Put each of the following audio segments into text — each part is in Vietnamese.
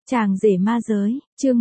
Chàng rể ma giới, chương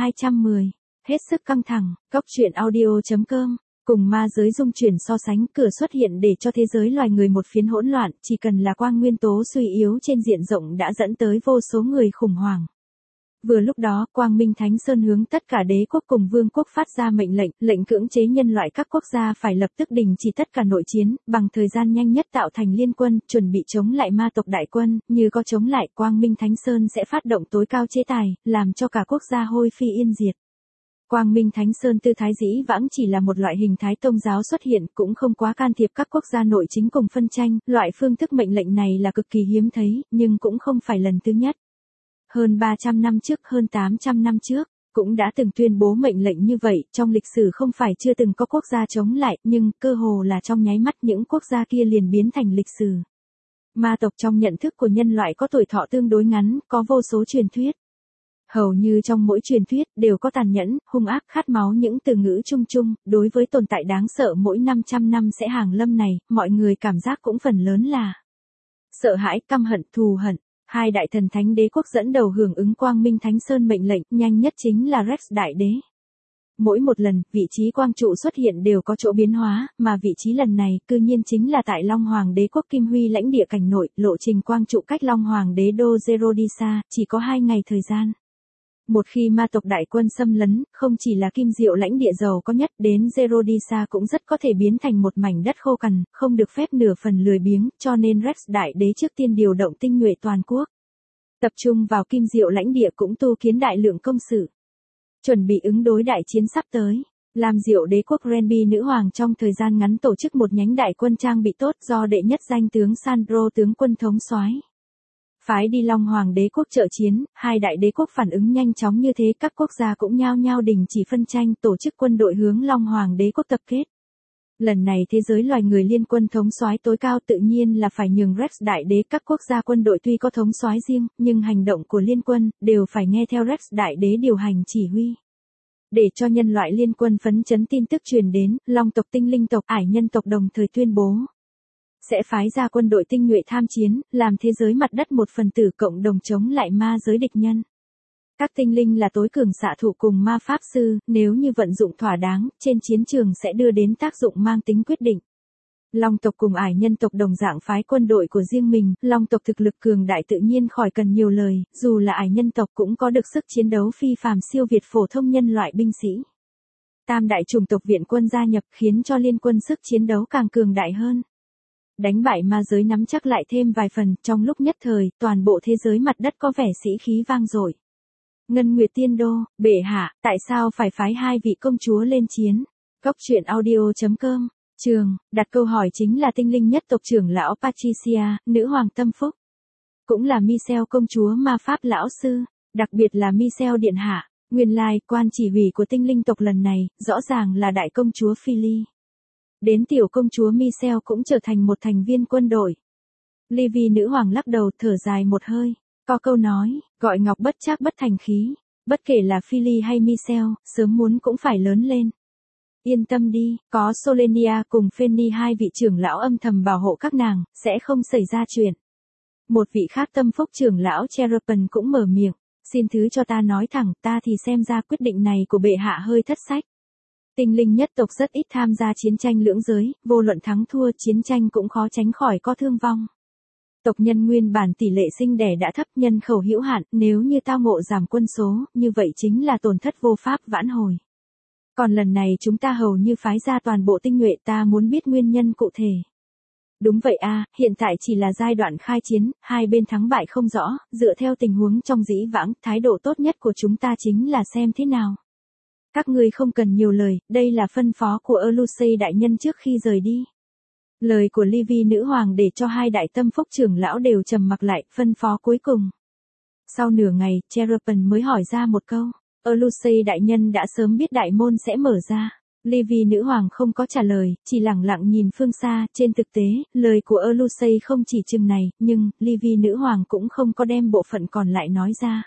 1210. Hết sức căng thẳng, Cóc truyện audio.com. Cùng ma giới dung chuyển so sánh, cửa xuất hiện để cho thế giới loài người một phiến hỗn loạn, chỉ cần là quang nguyên tố suy yếu trên diện rộng đã dẫn tới vô số người khủng hoảng. Vừa lúc đó, Quang Minh Thánh Sơn hướng tất cả đế quốc cùng vương quốc phát ra mệnh lệnh cưỡng chế nhân loại các quốc gia phải lập tức đình chỉ tất cả nội chiến, bằng thời gian nhanh nhất tạo thành liên quân, chuẩn bị chống lại ma tộc đại quân, như có chống lại, Quang Minh Thánh Sơn sẽ phát động tối cao chế tài, làm cho cả quốc gia hôi phi yên diệt. Quang Minh Thánh Sơn tư thái dĩ vãng chỉ là một loại hình thái tôn giáo xuất hiện, cũng không quá can thiệp các quốc gia nội chính cùng phân tranh, loại phương thức mệnh lệnh này là cực kỳ hiếm thấy, nhưng cũng không phải lần thứ nhất. Hơn 300 năm trước, hơn 800 năm trước, cũng đã từng tuyên bố mệnh lệnh như vậy, trong lịch sử không phải chưa từng có quốc gia chống lại, nhưng cơ hồ là trong nháy mắt những quốc gia kia liền biến thành lịch sử. Ma tộc trong nhận thức của nhân loại có tuổi thọ tương đối ngắn, có vô số truyền thuyết. Hầu như trong mỗi truyền thuyết đều có tàn nhẫn, hung ác, khát máu những từ ngữ chung chung, đối với tồn tại đáng sợ mỗi 500 năm sẽ hàng lâm này, mọi người cảm giác cũng phần lớn là sợ hãi, căm hận, thù hận. Hai đại thần thánh đế quốc dẫn đầu hưởng ứng Quang Minh Thánh Sơn mệnh lệnh, nhanh nhất chính là Rex đại đế. Mỗi một lần, vị trí quang trụ xuất hiện đều có chỗ biến hóa, mà vị trí lần này, cư nhiên chính là tại Long Hoàng đế quốc Kim Huy lãnh địa cảnh nội, lộ trình quang trụ cách Long Hoàng đế đô Zero đi xa, chỉ có 2 ngày thời gian. Một khi ma tộc đại quân xâm lấn, không chỉ là Kim Diệu lãnh địa giàu có nhất, đến Zerodisa cũng rất có thể biến thành một mảnh đất khô cằn, không được phép nửa phần lười biếng, cho nên Rex đại đế trước tiên điều động tinh nhuệ toàn quốc. Tập trung vào Kim Diệu lãnh địa cũng tu kiến đại lượng công sự. Chuẩn bị ứng đối đại chiến sắp tới. Lam Diệu đế quốc Renby nữ hoàng trong thời gian ngắn tổ chức một nhánh đại quân trang bị tốt do đệ nhất danh tướng Sandro tướng quân thống soái phái đi Long Hoàng đế quốc trợ chiến, hai đại đế quốc phản ứng nhanh chóng như thế, các quốc gia cũng nhao nhao đình chỉ phân tranh, tổ chức quân đội hướng Long Hoàng đế quốc tập kết. Lần này thế giới loài người liên quân thống soái tối cao tự nhiên là phải nhường Rex đại đế, các quốc gia quân đội tuy có thống soái riêng, nhưng hành động của liên quân đều phải nghe theo Rex đại đế điều hành chỉ huy. Để cho nhân loại liên quân phấn chấn, tin tức truyền đến, Long tộc, Tinh linh tộc, Ải nhân tộc đồng thời tuyên bố sẽ phái ra quân đội tinh nhuệ tham chiến, làm thế giới mặt đất một phần tử cộng đồng chống lại ma giới địch nhân. Các tinh linh là tối cường xạ thủ cùng ma pháp sư, nếu như vận dụng thỏa đáng, trên chiến trường sẽ đưa đến tác dụng mang tính quyết định. Long tộc cùng Ải nhân tộc đồng dạng phái quân đội của riêng mình, Long tộc thực lực cường đại tự nhiên khỏi cần nhiều lời, dù là Ải nhân tộc cũng có được sức chiến đấu phi phàm siêu việt phổ thông nhân loại binh sĩ. Tam đại chủng tộc viện quân gia nhập khiến cho liên quân sức chiến đấu càng cường đại hơn. Đánh bại ma giới nắm chắc lại thêm vài phần, trong lúc nhất thời, toàn bộ thế giới mặt đất có vẻ sĩ khí vang dội. Ngân Nguyệt Tiên Đô, bệ hạ, tại sao phải phái 2 vị công chúa lên chiến? Cóc truyện audio.com. Đặt câu hỏi chính là tinh linh nhất tộc trưởng lão Patricia, nữ hoàng tâm phúc. Cũng là Michelle công chúa ma pháp lão sư, đặc biệt là Michelle điện hạ, nguyên lai quan chỉ huy của tinh linh tộc lần này, rõ ràng là đại công chúa Philly. Đến tiểu công chúa Michelle cũng trở thành một thành viên quân đội. Livy nữ hoàng lắc đầu thở dài một hơi. Có câu nói, gọi ngọc bất trác bất thành khí. Bất kể là Philly hay Michelle, sớm muốn cũng phải lớn lên. Yên tâm đi, có Solenia cùng Fanny, 2 vị trưởng lão âm thầm bảo hộ các nàng, sẽ không xảy ra chuyện. Một vị khác tâm phúc trưởng lão Cherubin cũng mở miệng. Xin thứ cho ta nói thẳng, ta thì xem ra quyết định này của bệ hạ hơi thất sách. Tinh linh nhất tộc rất ít tham gia chiến tranh lưỡng giới, vô luận thắng thua chiến tranh cũng khó tránh khỏi có thương vong. Tộc nhân nguyên bản tỷ lệ sinh đẻ đã thấp, nhân khẩu hữu hạn, nếu như tao ngộ giảm quân số, như vậy chính là tổn thất vô pháp vãn hồi. Còn lần này chúng ta hầu như phái ra toàn bộ tinh nhuệ, ta muốn biết nguyên nhân cụ thể. Đúng vậy a, hiện tại chỉ là giai đoạn khai chiến, hai bên thắng bại không rõ, dựa theo tình huống trong dĩ vãng, thái độ tốt nhất của chúng ta chính là xem thế nào. Các ngươi không cần nhiều lời, đây là phân phó của Elusei đại nhân trước khi rời đi. Lời của Livy nữ hoàng để cho 2 đại tâm phúc trưởng lão đều trầm mặc lại, phân phó cuối cùng. Sau nửa ngày, Cherubin mới hỏi ra một câu. Elusei đại nhân đã sớm biết đại môn sẽ mở ra. Livy nữ hoàng không có trả lời, chỉ lặng lặng nhìn phương xa. Trên thực tế, lời của Elusei không chỉ chừng này, nhưng Livy nữ hoàng cũng không có đem bộ phận còn lại nói ra.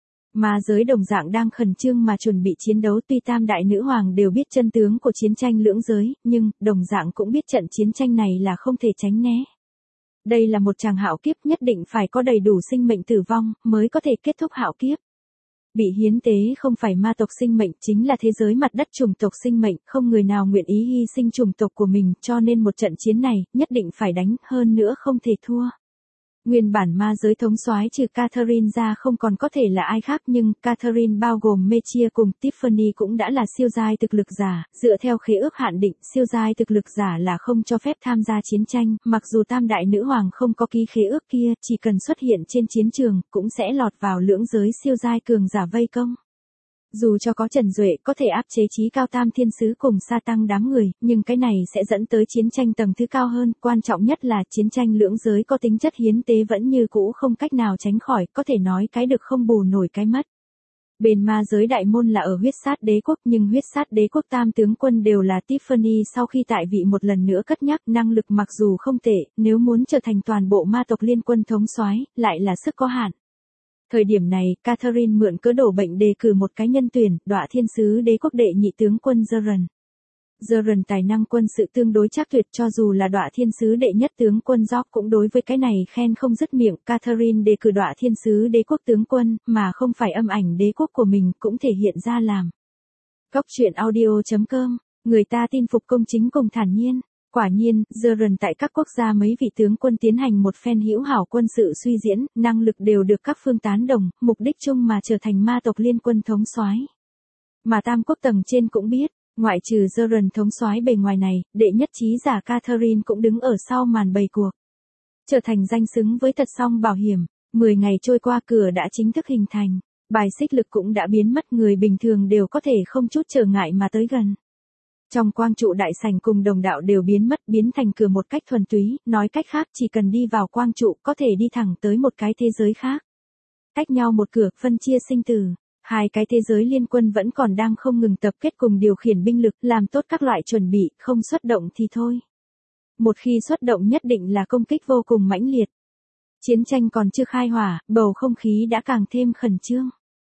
Ma giới đồng dạng đang khẩn trương mà chuẩn bị chiến đấu, tuy tam đại nữ hoàng đều biết chân tướng của chiến tranh lưỡng giới, nhưng đồng dạng cũng biết trận chiến tranh này là không thể tránh né. Đây là một tràng hạo kiếp, nhất định phải có đầy đủ sinh mệnh tử vong mới có thể kết thúc hạo kiếp. Bị hiến tế không phải ma tộc sinh mệnh, chính là thế giới mặt đất chủng tộc sinh mệnh, không người nào nguyện ý hy sinh chủng tộc của mình, cho nên một trận chiến này, nhất định phải đánh, hơn nữa không thể thua. Nguyên bản ma giới thống soái trừ Catherine ra không còn có thể là ai khác, nhưng Catherine bao gồm Mechia cùng Tiffany cũng đã là siêu giai thực lực giả, dựa theo khế ước hạn định, siêu giai thực lực giả là không cho phép tham gia chiến tranh, mặc dù tam đại nữ hoàng không có ký khế ước kia, chỉ cần xuất hiện trên chiến trường, cũng sẽ lọt vào lưỡng giới siêu giai cường giả vây công. Dù cho có Trần Duệ có thể áp chế chí cao tam thiên sứ cùng sa tăng đám người, nhưng cái này sẽ dẫn tới chiến tranh tầng thứ cao hơn, quan trọng nhất là chiến tranh lưỡng giới có tính chất hiến tế vẫn như cũ không cách nào tránh khỏi, có thể nói cái được không bù nổi cái mất. Bên ma giới đại môn là ở huyết sát đế quốc, nhưng huyết sát đế quốc tam tướng quân đều là Tiffany sau khi tại vị một lần nữa cất nhắc, năng lực mặc dù không tệ, nếu muốn trở thành toàn bộ ma tộc liên quân thống soái, lại là sức có hạn. Thời điểm này, Catherine mượn cớ đổ bệnh đề cử một cái nhân tuyển, Đọa Thiên Sứ Đế quốc đệ nhị tướng quân Zoran. Zoran tài năng quân sự tương đối chắc tuyệt, cho dù là Đọa Thiên Sứ đệ nhất tướng quân George cũng đối với cái này khen không dứt miệng. Catherine đề cử Đọa Thiên Sứ Đế quốc tướng quân, mà không phải âm ảnh đế quốc của mình, cũng thể hiện ra làm. Góc truyện audio.com, người ta tin phục công chính cùng thản nhiên. Quả nhiên, Zoran tại các quốc gia mấy vị tướng quân tiến hành một phen hữu hảo quân sự suy diễn, năng lực đều được các phương tán đồng, mục đích chung mà trở thành ma tộc liên quân thống soái. Mà tam quốc tầng trên cũng biết, ngoại trừ Zoran thống soái bề ngoài này, đệ nhất trí giả Catherine cũng đứng ở sau màn bày cuộc. Trở thành danh xứng với thật song bảo hiểm, 10 ngày trôi qua cửa đã chính thức hình thành, bài xích lực cũng đã biến mất, người bình thường đều có thể không chút trở ngại mà tới gần. Trong quang trụ đại sảnh cùng đồng đạo đều biến mất, biến thành cửa một cách thuần túy, nói cách khác chỉ cần đi vào quang trụ có thể đi thẳng tới một cái thế giới khác. Cách nhau một cửa, phân chia sinh tử, hai cái thế giới liên quân vẫn còn đang không ngừng tập kết cùng điều khiển binh lực, làm tốt các loại chuẩn bị, không xuất động thì thôi. Một khi xuất động nhất định là công kích vô cùng mãnh liệt. Chiến tranh còn chưa khai hỏa, bầu không khí đã càng thêm khẩn trương.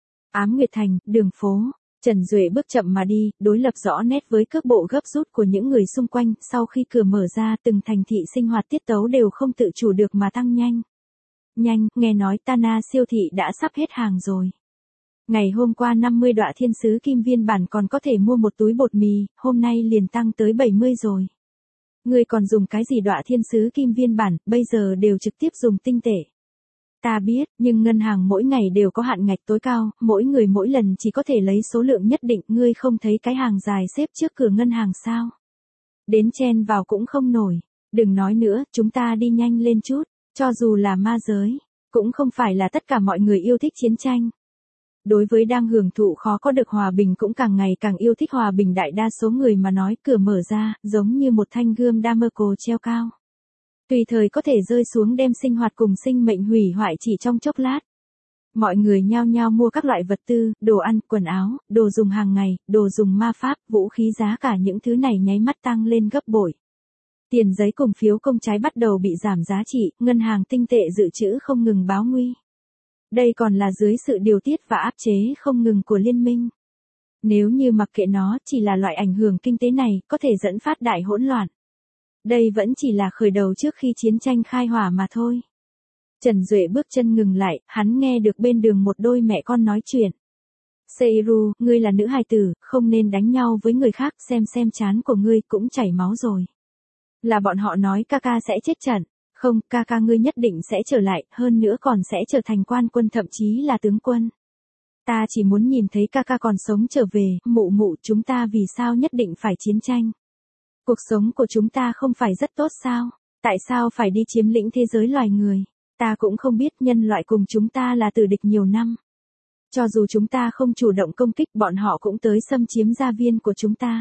Ám Nguyệt Thành, đường phố. Trần Duệ bước chậm mà đi, đối lập rõ nét với cước bộ gấp rút của những người xung quanh, sau khi cửa mở ra từng thành thị sinh hoạt tiết tấu đều không tự chủ được mà tăng nhanh. Nhanh, nghe nói Tana siêu thị đã sắp hết hàng rồi. Ngày hôm qua 50 Đọa Thiên Sứ Kim Viên bản còn có thể mua một túi bột mì, hôm nay liền tăng tới 70 rồi. Người còn dùng cái gì Đọa Thiên Sứ Kim Viên bản, bây giờ đều trực tiếp dùng tinh tệ. Ta biết, nhưng ngân hàng mỗi ngày đều có hạn ngạch tối cao, mỗi người mỗi lần chỉ có thể lấy số lượng nhất định, ngươi không thấy cái hàng dài xếp trước cửa ngân hàng sao? Đến chen vào cũng không nổi, đừng nói nữa, chúng ta đi nhanh lên chút, cho dù là ma giới, cũng không phải là tất cả mọi người yêu thích chiến tranh. Đối với đang hưởng thụ khó có được hòa bình cũng càng ngày càng yêu thích hòa bình đại đa số người mà nói, cửa mở ra, giống như một thanh gươm Damocle treo cao. Tùy thời có thể rơi xuống đem sinh hoạt cùng sinh mệnh hủy hoại chỉ trong chốc lát. Mọi người nhao nhao mua các loại vật tư, đồ ăn, quần áo, đồ dùng hàng ngày, đồ dùng ma pháp, vũ khí, giá cả những thứ này nháy mắt tăng lên gấp bội. Tiền giấy cùng phiếu công trái bắt đầu bị giảm giá trị, ngân hàng tinh tệ dự trữ không ngừng báo nguy. Đây còn là dưới sự điều tiết và áp chế không ngừng của liên minh. Nếu như mặc kệ nó chỉ là loại ảnh hưởng kinh tế này, có thể dẫn phát đại hỗn loạn. Đây vẫn chỉ là khởi đầu trước khi chiến tranh khai hỏa mà thôi. Trần Duệ bước chân ngừng lại, hắn nghe được bên đường một đôi mẹ con nói chuyện. Seiru, ngươi là nữ hài tử, không nên đánh nhau với người khác, xem trán của ngươi cũng chảy máu rồi. Là bọn họ nói Kaka sẽ chết trận. Không, Kaka ngươi nhất định sẽ trở lại, hơn nữa còn sẽ trở thành quan quân thậm chí là tướng quân. Ta chỉ muốn nhìn thấy Kaka còn sống trở về, mụ mụ chúng ta vì sao nhất định phải chiến tranh. Cuộc sống của chúng ta không phải rất tốt sao? Tại sao phải đi chiếm lĩnh thế giới loài người? Ta cũng không biết nhân loại cùng chúng ta là tử địch nhiều năm. Cho dù chúng ta không chủ động công kích bọn họ cũng tới xâm chiếm gia viên của chúng ta.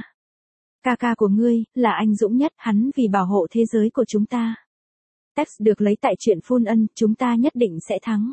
Kaka của ngươi, là anh dũng nhất, hắn vì bảo hộ thế giới của chúng ta. Text được lấy tại truyện Phun Ân, chúng ta nhất định sẽ thắng.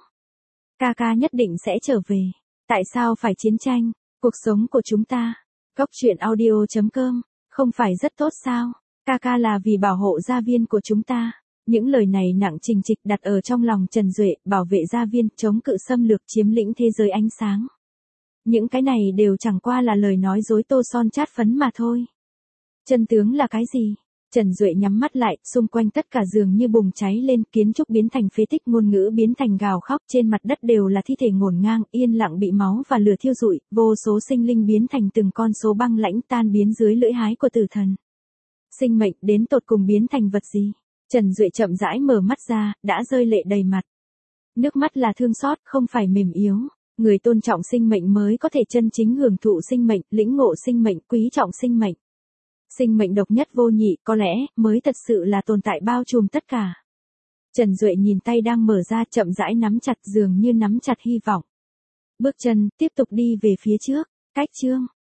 Kaka nhất định sẽ trở về. Tại sao phải chiến tranh? Cuộc sống của chúng ta. Góc truyện audio.com, không phải rất tốt sao? Kaka là vì bảo hộ gia viên của chúng ta. Những lời này nặng trình trịch đặt ở trong lòng Trần Duệ, bảo vệ gia viên, chống cự xâm lược, chiếm lĩnh thế giới ánh sáng. Những cái này đều chẳng qua là lời nói dối tô son chát phấn mà thôi. Chân tướng là cái gì? Trần Duệ nhắm mắt lại, xung quanh tất cả giường như bùng cháy lên, kiến trúc biến thành phế tích, ngôn ngữ biến thành gào khóc, trên mặt đất đều là thi thể ngổn ngang, yên lặng bị máu và lửa thiêu rụi, vô số sinh linh biến thành từng con số băng lãnh tan biến dưới lưỡi hái của tử thần. Sinh mệnh đến tột cùng biến thành vật gì? Trần Duệ chậm rãi mở mắt ra, đã rơi lệ đầy mặt. Nước mắt là thương xót, không phải mềm yếu. Người tôn trọng sinh mệnh mới có thể chân chính hưởng thụ sinh mệnh, lĩnh ngộ sinh mệnh, quý trọng sinh mệnh. Sinh mệnh độc nhất vô nhị, có lẽ, mới thật sự là tồn tại bao trùm tất cả. Trần Duệ nhìn tay đang mở ra, chậm rãi nắm chặt, dường như nắm chặt hy vọng. Bước chân, tiếp tục đi về phía trước. Cách chương.